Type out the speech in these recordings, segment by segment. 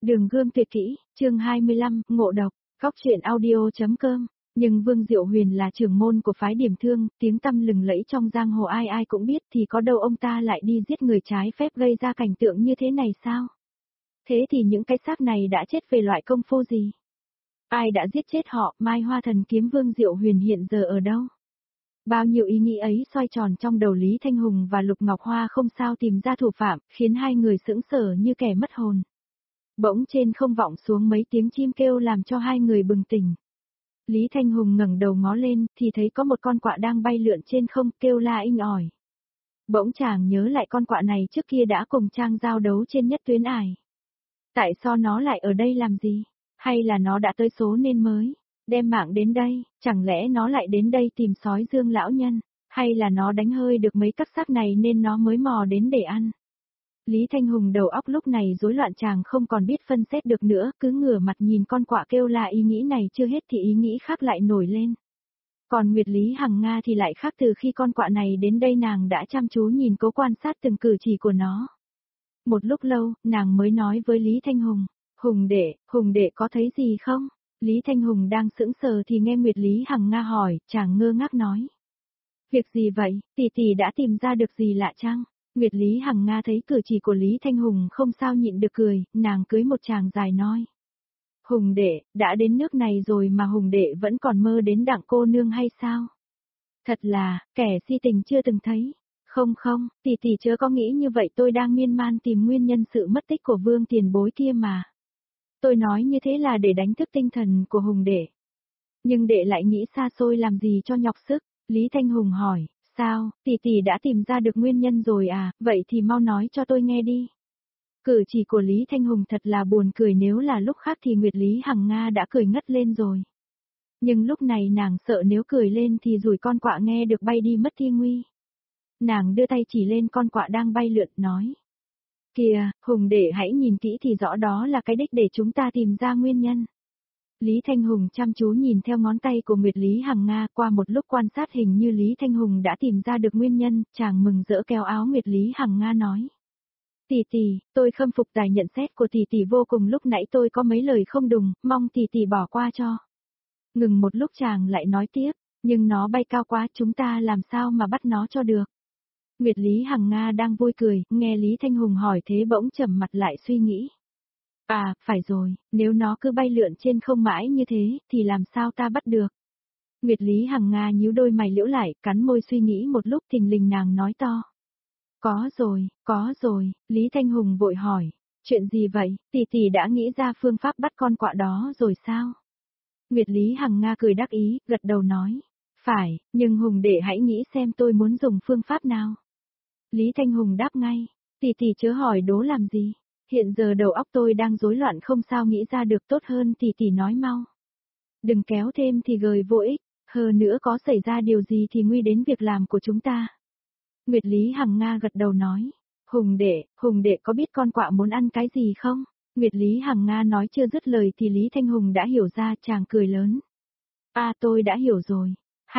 Đường Gươm Tuyệt Kỹ, chương 25, ngộ độc, góc truyện audio.com. Nhưng Vương Diệu Huyền là trưởng môn của phái Điểm Thương, tiếng tăm lừng lẫy trong giang hồ ai ai cũng biết, thì có đâu ông ta lại đi giết người trái phép gây ra cảnh tượng như thế này sao? Thế thì những cái xác này đã chết về loại công phu gì? Ai đã giết chết họ? Mai Hoa Thần Kiếm Vương Diệu Huyền hiện giờ ở đâu? Bao nhiêu ý nghĩ ấy xoay tròn trong đầu Lý Thanh Hùng và Lục Ngọc Hoa không sao tìm ra thủ phạm, khiến hai người sững sờ như kẻ mất hồn. Bỗng trên không vọng xuống mấy tiếng chim kêu làm cho hai người bừng tỉnh. Lý Thanh Hùng ngẩng đầu ngó lên, thì thấy có một con quạ đang bay lượn trên không, kêu la inh ỏi. Bỗng chàng nhớ lại con quạ này trước kia đã cùng Trang giao đấu trên nhất tuyến ải. Tại sao nó lại ở đây làm gì? Hay là nó đã tới số nên mới đem mạng đến đây? Chẳng lẽ nó lại đến đây tìm sói Dương lão nhân? Hay là nó đánh hơi được mấy cắp xác này nên nó mới mò đến để ăn? Lý Thanh Hùng đầu óc lúc này rối loạn, chàng không còn biết phân xét được nữa, cứ ngửa mặt nhìn con quạ kêu la. Ý nghĩ này chưa hết thì ý nghĩ khác lại nổi lên. Còn Nguyệt Lý Hằng Nga thì lại khác, từ khi con quạ này đến đây nàng đã chăm chú nhìn cố quan sát từng cử chỉ của nó. Một lúc lâu, nàng mới nói với Lý Thanh Hùng, Hùng đệ có thấy gì không? Lý Thanh Hùng đang sững sờ thì nghe Nguyệt Lý Hằng Nga hỏi, chàng ngơ ngác nói. Việc gì vậy, tỷ đã tìm ra được gì lạ chăng? Nguyệt Lý Hằng Nga thấy cử chỉ của Lý Thanh Hùng không sao nhịn được cười, nàng cưới một chàng dài nói. Hùng đệ, đã đến nước này rồi mà Hùng đệ vẫn còn mơ đến Đặng cô nương hay sao? Thật là, kẻ si tình chưa từng thấy. Không, tỷ chớ có nghĩ như vậy, tôi đang miên man tìm nguyên nhân sự mất tích của Vương tiền bối kia mà. Tôi nói như thế là để đánh thức tinh thần của Hùng đệ. Nhưng đệ lại nghĩ xa xôi làm gì cho nhọc sức? Lý Thanh Hùng hỏi. Sao, tỷ đã tìm ra được nguyên nhân rồi à, vậy thì mau nói cho tôi nghe đi. Cử chỉ của Lý Thanh Hùng thật là buồn cười, nếu là lúc khác thì Nguyệt Lý Hằng Nga đã cười ngất lên rồi. Nhưng lúc này nàng sợ nếu cười lên thì rủi con quạ nghe được bay đi mất thi nguy. Nàng đưa tay chỉ lên con quạ đang bay lượn nói. Kìa, Hùng đệ hãy nhìn kỹ thì rõ đó là cái đích để chúng ta tìm ra nguyên nhân. Lý Thanh Hùng chăm chú nhìn theo ngón tay của Nguyệt Lý Hằng Nga, qua một lúc quan sát hình như Lý Thanh Hùng đã tìm ra được nguyên nhân, chàng mừng rỡ kéo áo Nguyệt Lý Hằng Nga nói. Tỷ, tôi khâm phục tài nhận xét của tỷ vô cùng, lúc nãy tôi có mấy lời không đúng, mong tỷ bỏ qua cho. Ngừng một lúc chàng lại nói tiếp, nhưng nó bay cao quá, chúng ta làm sao mà bắt nó cho được. Nguyệt Lý Hằng Nga đang vui cười, nghe Lý Thanh Hùng hỏi thế bỗng trầm mặt lại suy nghĩ. À, phải rồi, nếu nó cứ bay lượn trên không mãi như thế, thì làm sao ta bắt được? Nguyệt Lý Hằng Nga nhíu đôi mày liễu lại, cắn môi suy nghĩ một lúc, thình lình nàng nói to. Có rồi, Lý Thanh Hùng vội hỏi, chuyện gì vậy, tỷ đã nghĩ ra phương pháp bắt con quạ đó rồi sao? Nguyệt Lý Hằng Nga cười đắc ý, gật đầu nói, phải, nhưng Hùng đệ hãy nghĩ xem tôi muốn dùng phương pháp nào. Lý Thanh Hùng đáp ngay, tỷ chớ hỏi đố làm gì. Hiện giờ đầu óc tôi đang rối loạn không sao nghĩ ra được, tốt hơn tỷ nói mau. Đừng kéo thêm thì gời vô ích, hơn nữa có xảy ra điều gì thì nguy đến việc làm của chúng ta. Nguyệt Lý Hằng Nga gật đầu nói, Hùng đệ có biết con quạ muốn ăn cái gì không? Nguyệt Lý Hằng Nga nói chưa dứt lời thì Lý Thanh Hùng đã hiểu ra, chàng cười lớn. À, tôi đã hiểu rồi,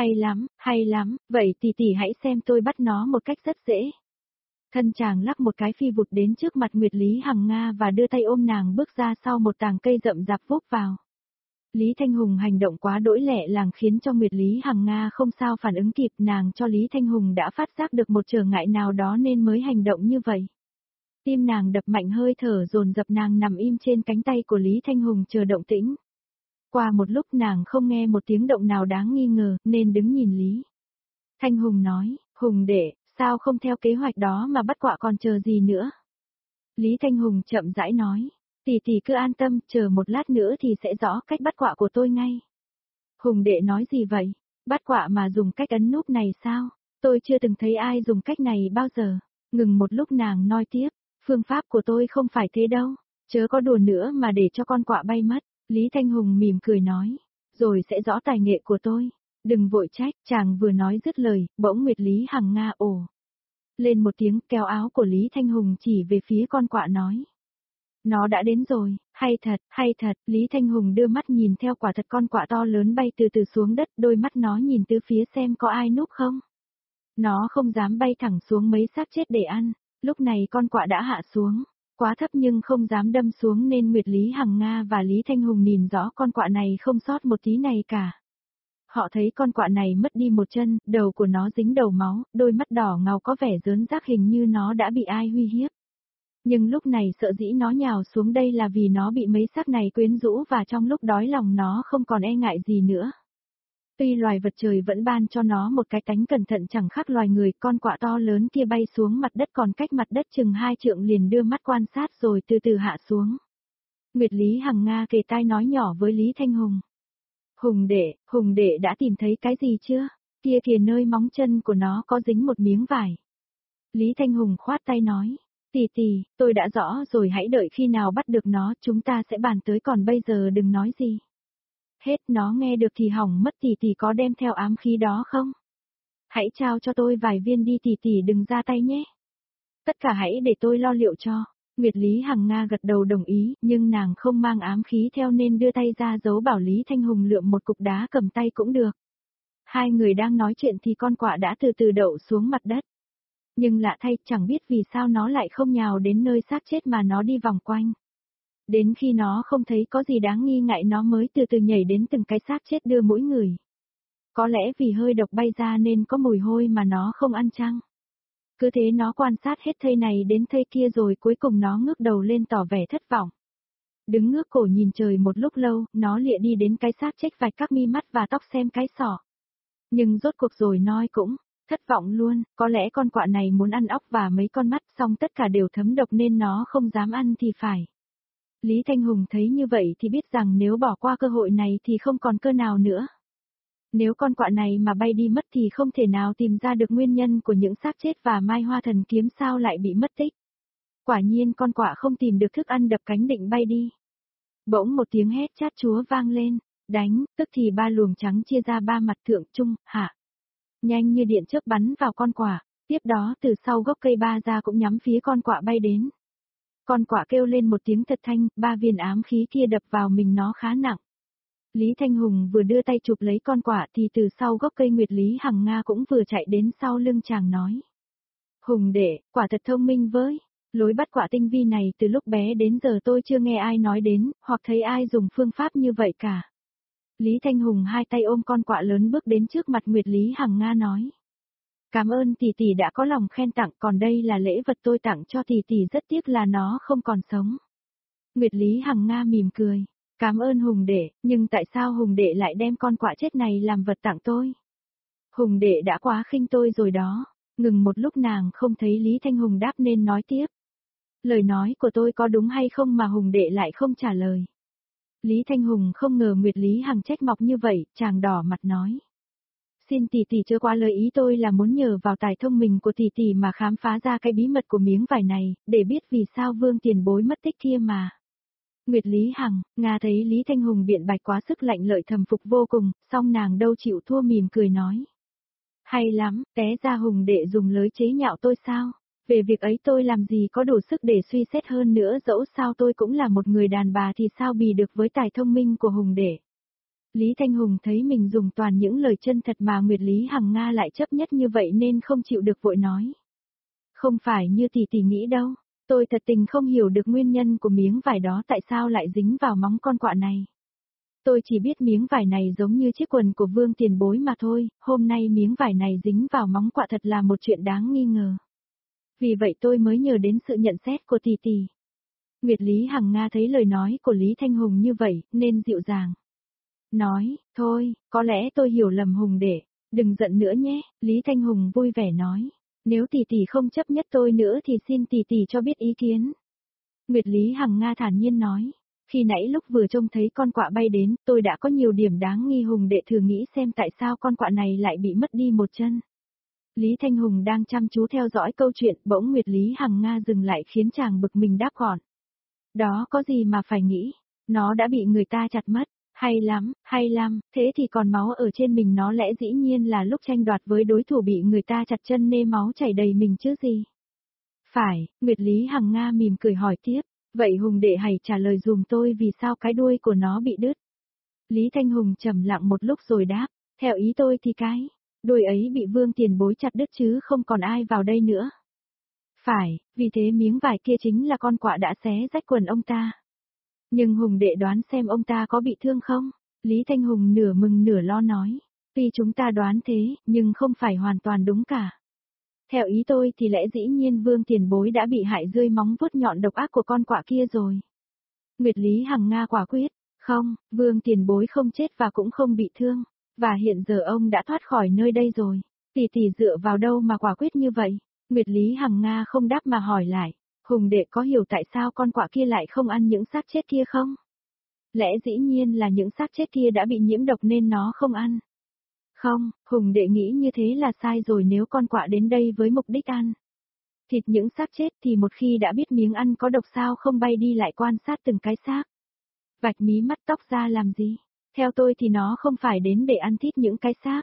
hay lắm, vậy tỷ hãy xem tôi bắt nó một cách rất dễ. Thân chàng lắc một cái phi vụt đến trước mặt Nguyệt Lý Hằng Nga và đưa tay ôm nàng bước ra sau một tàng cây rậm rạp vút vào. Lý Thanh Hùng hành động quá đỗi lẹ làng khiến cho Nguyệt Lý Hằng Nga không sao phản ứng kịp, nàng cho Lý Thanh Hùng đã phát giác được một trở ngại nào đó nên mới hành động như vậy. Tim nàng đập mạnh, hơi thở dồn dập, nàng nằm im trên cánh tay của Lý Thanh Hùng chờ động tĩnh. Qua một lúc nàng không nghe một tiếng động nào đáng nghi ngờ nên đứng nhìn Lý Thanh Hùng nói, Hùng đệ, sao không theo kế hoạch đó mà bắt quạ, còn chờ gì nữa? Lý Thanh Hùng chậm rãi nói, tỷ cứ an tâm, chờ một lát nữa thì sẽ rõ cách bắt quạ của tôi ngay. Hùng đệ nói gì vậy? Bắt quạ mà dùng cách ấn nút này sao? Tôi chưa từng thấy ai dùng cách này bao giờ. Ngừng một lúc nàng nói tiếp, phương pháp của tôi không phải thế đâu, chớ có đùa nữa mà để cho con quạ bay mất. Lý Thanh Hùng mỉm cười nói, rồi sẽ rõ tài nghệ của tôi. Đừng vội trách, chàng vừa nói dứt lời, bỗng Nguyệt Lý Hằng Nga ồ lên một tiếng, kéo áo của Lý Thanh Hùng chỉ về phía con quạ nói. Nó đã đến rồi, hay thật, Lý Thanh Hùng đưa mắt nhìn theo, quả thật con quạ to lớn bay từ từ xuống đất, đôi mắt nó nhìn từ phía xem có ai núp không. Nó không dám bay thẳng xuống mấy xác chết để ăn, lúc này con quạ đã hạ xuống. Quá thấp nhưng không dám đâm xuống nên Nguyệt Lý Hằng Nga và Lý Thanh Hùng nhìn rõ con quạ này không sót một tí này cả. Họ thấy con quạ này mất đi một chân, đầu của nó dính đầu máu, đôi mắt đỏ ngầu có vẻ rớn rác hình như nó đã bị ai uy hiếp. Nhưng lúc này sợ dĩ nó nhào xuống đây là vì nó bị mấy xác này quyến rũ và trong lúc đói lòng nó không còn e ngại gì nữa. Tuy loài vật trời vẫn ban cho nó một cái tánh cẩn thận chẳng khác loài người, con quạ to lớn kia bay xuống mặt đất còn cách mặt đất chừng 2 trượng liền đưa mắt quan sát rồi từ từ hạ xuống. Nguyệt Lý Hằng Nga kề tai nói nhỏ với Lý Thanh Hùng. Hùng đệ đã tìm thấy cái gì chưa? Kia kìa nơi móng chân của nó có dính một miếng vải. Lý Thanh Hùng khoát tay nói. Tỷ, tôi đã rõ rồi, hãy đợi khi nào bắt được nó chúng ta sẽ bàn tới, còn bây giờ đừng nói gì. Hết, nó nghe được thì hỏng mất. Tỷ có đem theo ám khí đó không? Hãy trao cho tôi vài viên đi tỷ đừng ra tay nhé. Tất cả hãy để tôi lo liệu cho. Nguyệt Lý Hằng Nga gật đầu đồng ý, nhưng nàng không mang ám khí theo nên đưa tay ra giấu bảo Lý Thanh Hùng lượm một cục đá cầm tay cũng được. Hai người đang nói chuyện thì con quạ đã từ từ đậu xuống mặt đất. Nhưng lạ thay, chẳng biết vì sao nó lại không nhào đến nơi xác chết mà nó đi vòng quanh. Đến khi nó không thấy có gì đáng nghi ngại nó mới từ từ nhảy đến từng cái xác chết đưa mỗi người. Có lẽ vì hơi độc bay ra nên có mùi hôi mà nó không ăn chăng? Cứ thế nó quan sát hết thây này đến thây kia rồi cuối cùng nó ngước đầu lên tỏ vẻ thất vọng. Đứng ngước cổ nhìn trời một lúc lâu, nó lịa đi đến cái xác chết vạch các mi mắt và tóc xem cái sọ. Nhưng rốt cuộc rồi noi cũng thất vọng luôn, có lẽ con quạ này muốn ăn óc và mấy con mắt, xong tất cả đều thấm độc nên nó không dám ăn thì phải. Lý Thanh Hùng thấy như vậy thì biết rằng nếu bỏ qua cơ hội này thì không còn cơ nào nữa. Nếu con quạ này mà bay đi mất thì không thể nào tìm ra được nguyên nhân của những xác chết và Mai Hoa Thần kiếm sao lại bị mất tích. Quả nhiên con quạ không tìm được thức ăn đập cánh định bay đi. Bỗng một tiếng hét chát chúa vang lên, đánh, tức thì ba luồng trắng chia ra ba mặt thượng trung, hạ. Nhanh như điện chớp bắn vào con quạ, tiếp đó từ sau gốc cây ba ra cũng nhắm phía con quạ bay đến. Con quạ kêu lên một tiếng thật thanh, ba viên ám khí kia đập vào mình nó khá nặng. Lý Thanh Hùng vừa đưa tay chụp lấy con quạ thì từ sau gốc cây Nguyệt Lý Hằng Nga cũng vừa chạy đến sau lưng chàng nói. Hùng đệ, quả thật thông minh với. Lối bắt quạ tinh vi này từ lúc bé đến giờ tôi chưa nghe ai nói đến, hoặc thấy ai dùng phương pháp như vậy cả. Lý Thanh Hùng hai tay ôm con quạ lớn bước đến trước mặt Nguyệt Lý Hằng Nga nói. Cảm ơn tỷ đã có lòng khen tặng, còn đây là lễ vật tôi tặng cho tỷ, rất tiếc là nó không còn sống. Nguyệt Lý Hằng Nga mỉm cười. Cảm ơn Hùng đệ, nhưng tại sao Hùng đệ lại đem con quạ chết này làm vật tặng tôi? Hùng đệ đã quá khinh tôi rồi đó. Ngừng một lúc nàng không thấy Lý Thanh Hùng đáp nên nói tiếp. Lời nói của tôi có đúng hay không mà Hùng đệ lại không trả lời. Lý Thanh Hùng không ngờ Nguyệt Lý Hằng trách móc như vậy, chàng đỏ mặt nói. Xin tỷ chớ quá, lời ý tôi là muốn nhờ vào tài thông minh của tỷ mà khám phá ra cái bí mật của miếng vải này, để biết vì sao Vương tiền bối mất tích kia mà. Nguyệt Lý Hằng, Nga thấy Lý Thanh Hùng biện bạch quá sức lạnh lợi thầm phục vô cùng, song nàng đâu chịu thua mỉm cười nói. Hay lắm, té ra Hùng đệ dùng lưới chế nhạo tôi sao? Về việc ấy tôi làm gì có đủ sức để suy xét hơn nữa, dẫu sao tôi cũng là một người đàn bà thì sao bì được với tài thông minh của Hùng đệ. Lý Thanh Hùng thấy mình dùng toàn những lời chân thật mà Nguyệt Lý Hằng Nga lại chấp nhất như vậy nên không chịu được vội nói. Không phải như tỷ nghĩ đâu. Tôi thật tình không hiểu được nguyên nhân của miếng vải đó tại sao lại dính vào móng con quạ này. Tôi chỉ biết miếng vải này giống như chiếc quần của Vương tiền bối mà thôi, hôm nay miếng vải này dính vào móng quạ thật là một chuyện đáng nghi ngờ. Vì vậy tôi mới nhờ đến sự nhận xét của tỷ. Nguyệt Lý Hằng Nga thấy lời nói của Lý Thanh Hùng như vậy, nên dịu dàng. Nói, thôi, có lẽ tôi hiểu lầm Hùng đệ, đừng giận nữa nhé, Lý Thanh Hùng vui vẻ nói. Nếu tỷ không chấp nhất tôi nữa thì xin tỷ cho biết ý kiến. Nguyệt Lý Hằng Nga thản nhiên nói. Khi nãy lúc vừa trông thấy con quạ bay đến, tôi đã có nhiều điểm đáng nghi, Hùng đệ thử nghĩ xem tại sao con quạ này lại bị mất đi một chân. Lý Thanh Hùng đang chăm chú theo dõi câu chuyện, bỗng Nguyệt Lý Hằng Nga dừng lại khiến chàng bực mình đáp gọn. Đó có gì mà phải nghĩ, nó đã bị người ta chặt mất. Hay lắm, thế thì còn máu ở trên mình nó lẽ dĩ nhiên là lúc tranh đoạt với đối thủ bị người ta chặt chân nên máu chảy đầy mình chứ gì. Phải, Nguyệt Lý Hằng Nga mỉm cười hỏi tiếp, vậy Hùng đệ hãy trả lời dùm tôi vì sao cái đuôi của nó bị đứt. Lý Thanh Hùng trầm lặng một lúc rồi đáp, theo ý tôi thì cái đuôi ấy bị Vương tiền bối chặt đứt chứ không còn ai vào đây nữa. Phải, vì thế miếng vải kia chính là con quạ đã xé rách quần ông ta. Nhưng Hùng đệ đoán xem ông ta có bị thương không? Lý Thanh Hùng nửa mừng nửa lo nói. Tuy chúng ta đoán thế, nhưng không phải hoàn toàn đúng cả. Theo ý tôi thì lẽ dĩ nhiên Vương Tiền Bối đã bị hại dưới móng vuốt nhọn độc ác của con quạ kia rồi. Nguyệt Lý Hằng Nga quả quyết. Không, Vương Tiền Bối không chết và cũng không bị thương. Và hiện giờ ông đã thoát khỏi nơi đây rồi. Tỷ tỷ dựa vào đâu mà quả quyết như vậy? Nguyệt Lý Hằng Nga không đáp mà hỏi lại. Hùng đệ có hiểu tại sao con quạ kia lại không ăn những xác chết kia không? Lẽ dĩ nhiên là những xác chết kia đã bị nhiễm độc nên nó không ăn. Không, Hùng đệ nghĩ như thế là sai rồi, nếu con quạ đến đây với mục đích ăn thịt những xác chết thì một khi đã biết miếng ăn có độc sao không bay đi lại quan sát từng cái xác. Vạch mí mắt tóc ra làm gì? Theo tôi thì nó không phải đến để ăn thịt những cái xác.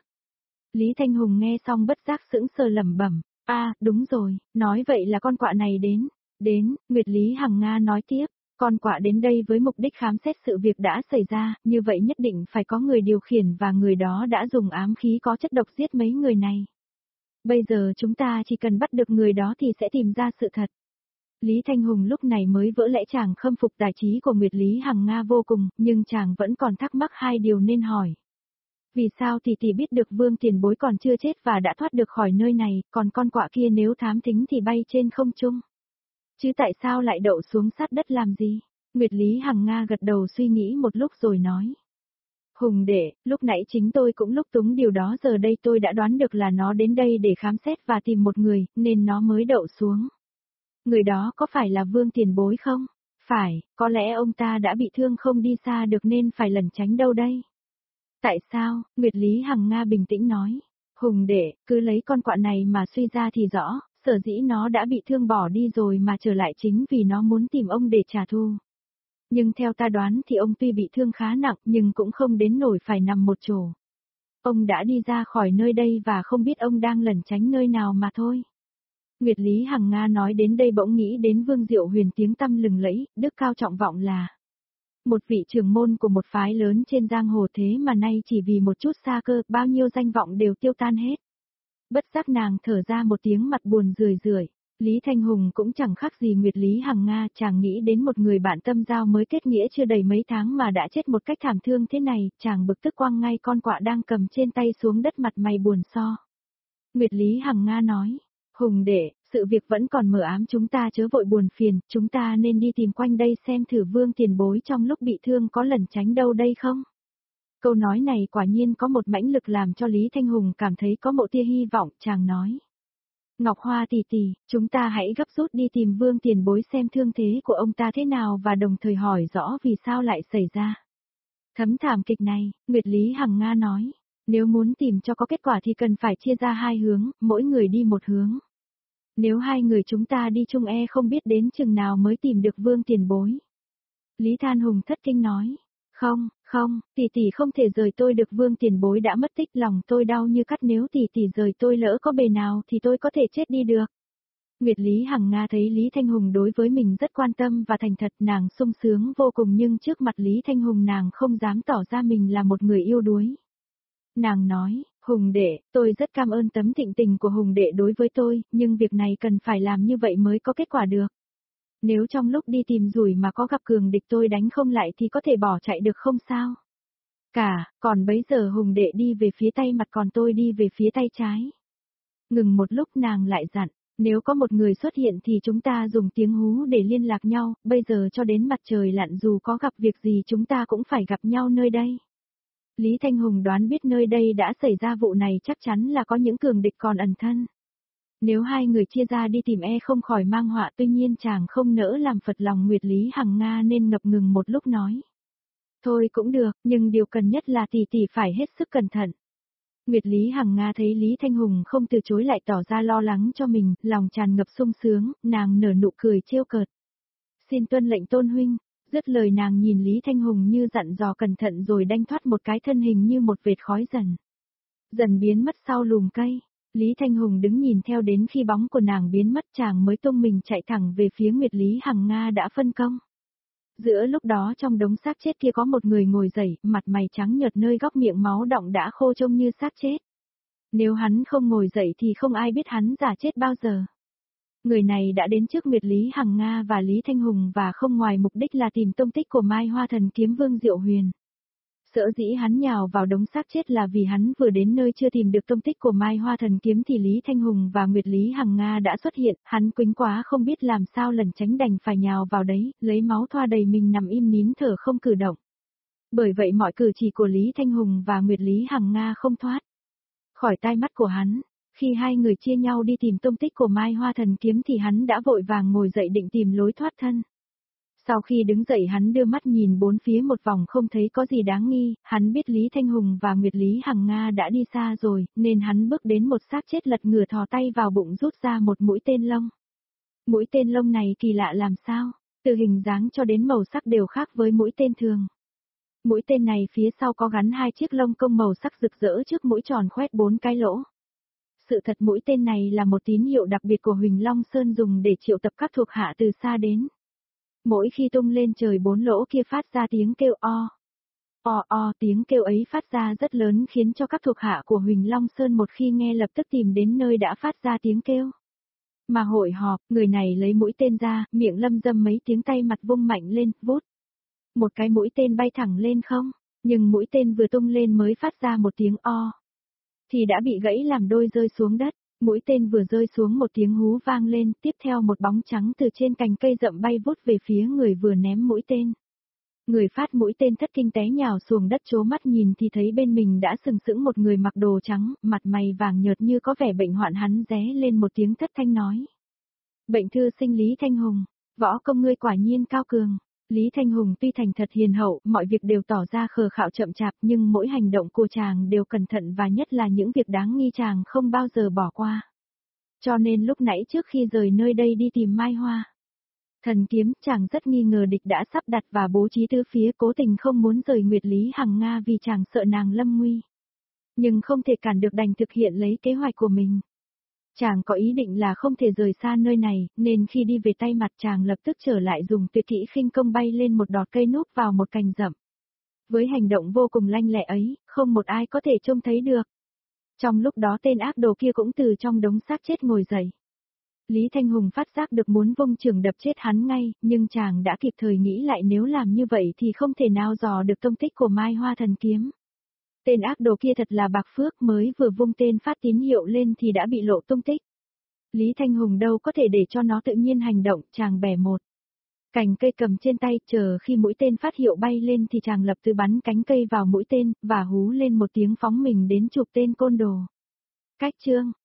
Lý Thanh Hùng nghe xong bất giác sững sờ lẩm bẩm. Đúng rồi, nói vậy là con quạ này đến. Đến, Nguyệt Lý Hằng Nga nói tiếp. Con quạ đến đây với mục đích khám xét sự việc đã xảy ra, như vậy nhất định phải có người điều khiển và người đó đã dùng ám khí có chất độc giết mấy người này. Bây giờ chúng ta chỉ cần bắt được người đó thì sẽ tìm ra sự thật. Lý Thanh Hùng lúc này mới vỡ lẽ, chàng khâm phục tài trí của Nguyệt Lý Hằng Nga vô cùng, nhưng chàng vẫn còn thắc mắc hai điều nên hỏi. Vì sao tỷ tỷ biết được Vương Tiền Bối còn chưa chết và đã thoát được khỏi nơi này, còn con quạ kia nếu thám thính thì bay trên không trung? Chứ tại sao lại đậu xuống sát đất làm gì? Nguyệt Lý Hằng Nga gật đầu suy nghĩ một lúc rồi nói. Hùng đệ, lúc nãy chính tôi cũng lúc túng điều đó, giờ đây tôi đã đoán được là nó đến đây để khám xét và tìm một người, nên nó mới đậu xuống. Người đó có phải là Vương Tiền Bối không? Phải, có lẽ ông ta đã bị thương không đi xa được nên phải lẩn tránh đâu đây. Tại sao? Nguyệt Lý Hằng Nga bình tĩnh nói. Hùng đệ, cứ lấy con quạ này mà suy ra thì rõ, sở dĩ nó đã bị thương bỏ đi rồi mà trở lại chính vì nó muốn tìm ông để trả thù. Nhưng theo ta đoán thì ông tuy bị thương khá nặng nhưng cũng không đến nỗi phải nằm một chỗ. Ông đã đi ra khỏi nơi đây và không biết ông đang lẩn tránh nơi nào mà thôi. Nguyệt Lý Hằng Nga nói đến đây bỗng nghĩ đến Vương Diệu Huyền tiếng tăm lừng lẫy, đức cao trọng vọng là một vị trưởng môn của một phái lớn trên giang hồ, thế mà nay chỉ vì một chút xa cơ, bao nhiêu danh vọng đều tiêu tan hết. Bất giác nàng thở ra một tiếng, mặt buồn rười rượi. Lý Thanh Hùng cũng chẳng khác gì Nguyệt Lý Hằng Nga, chàng nghĩ đến một người bạn tâm giao mới kết nghĩa chưa đầy mấy tháng mà đã chết một cách thảm thương thế này, chàng bực tức quăng ngay con quạ đang cầm trên tay xuống đất, mặt mày buồn so. Nguyệt Lý Hằng Nga nói, Hùng đệ, sự việc vẫn còn mờ ám, chúng ta chớ vội buồn phiền, chúng ta nên đi tìm quanh đây xem thử Vương Tiền Bối trong lúc bị thương có lẩn tránh đâu đây không? Câu nói này quả nhiên có một mãnh lực làm cho Lý Thanh Hùng cảm thấy có một tia hy vọng, chàng nói. Ngọc Hoa tỷ tỷ, chúng ta hãy gấp rút đi tìm Vương Tiền Bối xem thương thế của ông ta thế nào và đồng thời hỏi rõ vì sao lại xảy ra thấm thảm kịch này. Nguyệt Lý Hằng Nga nói, nếu muốn tìm cho có kết quả thì cần phải chia ra hai hướng, mỗi người đi một hướng. Nếu hai người chúng ta đi chung không biết đến chừng nào mới tìm được Vương Tiền Bối. Lý Than Hùng thất kinh nói, không, tỷ tỷ không thể rời tôi được, Vương Tiền Bối đã mất tích, lòng tôi đau như cắt, nếu tỷ tỷ rời tôi lỡ có bề nào thì tôi có thể chết đi được. Nguyệt Lý Hằng Nga thấy Lý Thanh Hùng đối với mình rất quan tâm và thành thật, nàng sung sướng vô cùng, nhưng trước mặt Lý Thanh Hùng nàng không dám tỏ ra mình là một người yêu đuối. Nàng nói, Hùng đệ, tôi rất cảm ơn tấm thịnh tình của Hùng đệ đối với tôi, nhưng việc này cần phải làm như vậy mới có kết quả được. Nếu trong lúc đi tìm rủi mà có gặp cường địch tôi đánh không lại thì có thể bỏ chạy được không sao? Còn bấy giờ Hùng đệ đi về phía tay mặt còn tôi đi về phía tay trái. Ngừng một lúc nàng lại dặn, nếu có một người xuất hiện thì chúng ta dùng tiếng hú để liên lạc nhau, bây giờ cho đến mặt trời lặn dù có gặp việc gì chúng ta cũng phải gặp nhau nơi đây. Lý Thanh Hùng đoán biết nơi đây đã xảy ra vụ này chắc chắn là có những cường địch còn ẩn thân. Nếu hai người chia ra đi tìm không khỏi mang họa, tuy nhiên chàng không nỡ làm phật lòng Nguyệt Lý Hằng Nga nên ngập ngừng một lúc nói. Thôi cũng được, nhưng điều cần nhất là tỷ tỷ phải hết sức cẩn thận. Nguyệt Lý Hằng Nga thấy Lý Thanh Hùng không từ chối lại tỏ ra lo lắng cho mình, lòng tràn ngập sung sướng, nàng nở nụ cười trêu cợt. Xin tuân lệnh tôn huynh. Dứt lời nàng nhìn Lý Thanh Hùng như dặn dò cẩn thận rồi đanh thoát một cái, thân hình như một vệt khói dần biến mất sau lùm cây. Lý Thanh Hùng đứng nhìn theo đến khi bóng của nàng biến mất, chàng mới tung mình chạy thẳng về phía Nguyệt Lý Hằng Nga đã phân công. Giữa lúc đó trong đống xác chết kia có một người ngồi dậy, mặt mày trắng nhợt, nơi góc miệng máu đọng đã khô trông như xác chết. Nếu hắn không ngồi dậy thì không ai biết hắn giả chết bao giờ. Người này đã đến trước Nguyệt Lý Hằng Nga và Lý Thanh Hùng và không ngoài mục đích là tìm tung tích của Mai Hoa Thần Kiếm Vương Diệu Huyền. Sở dĩ hắn nhào vào đống xác chết là vì hắn vừa đến nơi chưa tìm được tung tích của Mai Hoa Thần Kiếm thì Lý Thanh Hùng và Nguyệt Lý Hằng Nga đã xuất hiện, hắn quĩnh quá không biết làm sao lẩn tránh đành phải nhào vào đấy, lấy máu thoa đầy mình nằm im nín thở không cử động. Bởi vậy mọi cử chỉ của Lý Thanh Hùng và Nguyệt Lý Hằng Nga không thoát khỏi tai mắt của hắn. Khi hai người chia nhau đi tìm tung tích của Mai Hoa Thần Kiếm thì hắn đã vội vàng ngồi dậy định tìm lối thoát thân. Sau khi đứng dậy hắn đưa mắt nhìn bốn phía một vòng không thấy có gì đáng nghi, hắn biết Lý Thanh Hùng và Nguyệt Lý Hằng Nga đã đi xa rồi, nên hắn bước đến một xác chết lật ngửa thò tay vào bụng rút ra một mũi tên lông. Mũi tên lông này kỳ lạ làm sao, từ hình dáng cho đến màu sắc đều khác với mũi tên thường. Mũi tên này phía sau có gắn hai chiếc lông công màu sắc rực rỡ trước mũi tròn khoét 4 cái lỗ. Sự thật mũi tên này là một tín hiệu đặc biệt của Huỳnh Long Sơn dùng để triệu tập các thuộc hạ từ xa đến. Mỗi khi tung lên trời 4 lỗ kia phát ra tiếng kêu o. O, tiếng kêu ấy phát ra rất lớn khiến cho các thuộc hạ của Huỳnh Long Sơn một khi nghe lập tức tìm đến nơi đã phát ra tiếng kêu. Mà hội họp, người này lấy mũi tên ra, miệng lâm dâm mấy tiếng tay mặt vung mạnh lên, vút. Một cái mũi tên bay thẳng lên không, nhưng mũi tên vừa tung lên mới phát ra một tiếng o. Thì đã bị gãy làm đôi rơi xuống đất, mũi tên vừa rơi xuống một tiếng hú vang lên, tiếp theo một bóng trắng từ trên cành cây rậm bay vút về phía người vừa ném mũi tên. Người phát mũi tên thất kinh té nhào xuống đất trố mắt nhìn thì thấy bên mình đã sừng sững một người mặc đồ trắng, mặt mày vàng nhợt như có vẻ bệnh hoạn hắn ré lên một tiếng thất thanh nói. Bệnh thư sinh Lý Thanh Hùng, võ công ngươi quả nhiên cao cường. Lý Thanh Hùng tuy thành thật hiền hậu, mọi việc đều tỏ ra khờ khạo chậm chạp nhưng mỗi hành động của chàng đều cẩn thận và nhất là những việc đáng nghi chàng không bao giờ bỏ qua. Cho nên lúc nãy trước khi rời nơi đây đi tìm Mai Hoa Thần Kiếm, chàng rất nghi ngờ địch đã sắp đặt và bố trí tứ phía cố tình không muốn rời Nguyệt Lý Hằng Nga vì chàng sợ nàng lâm nguy. Nhưng không thể cản được đành thực hiện lấy kế hoạch của mình. Chàng có ý định là không thể rời xa nơi này, nên khi đi về tay mặt chàng lập tức trở lại dùng tuyệt kỹ khinh công bay lên một đọt cây núp vào một cành rậm. Với hành động vô cùng lanh lẹ ấy, không một ai có thể trông thấy được. Trong lúc đó tên ác đồ kia cũng từ trong đống xác chết ngồi dậy. Lý Thanh Hùng phát giác được muốn vung chưởng đập chết hắn ngay, nhưng chàng đã kịp thời nghĩ lại nếu làm như vậy thì không thể nào dò được tung tích của Mai Hoa Thần Kiếm. Tên ác đồ kia thật là bạc phước, mới vừa vung tên phát tín hiệu lên thì đã bị lộ tung tích. Lý Thanh Hùng đâu có thể để cho nó tự nhiên hành động, chàng bẻ một cành cây cầm trên tay, chờ khi mũi tên phát hiệu bay lên thì chàng lập tức bắn cánh cây vào mũi tên, và hú lên một tiếng phóng mình đến chụp tên côn đồ. Cách chương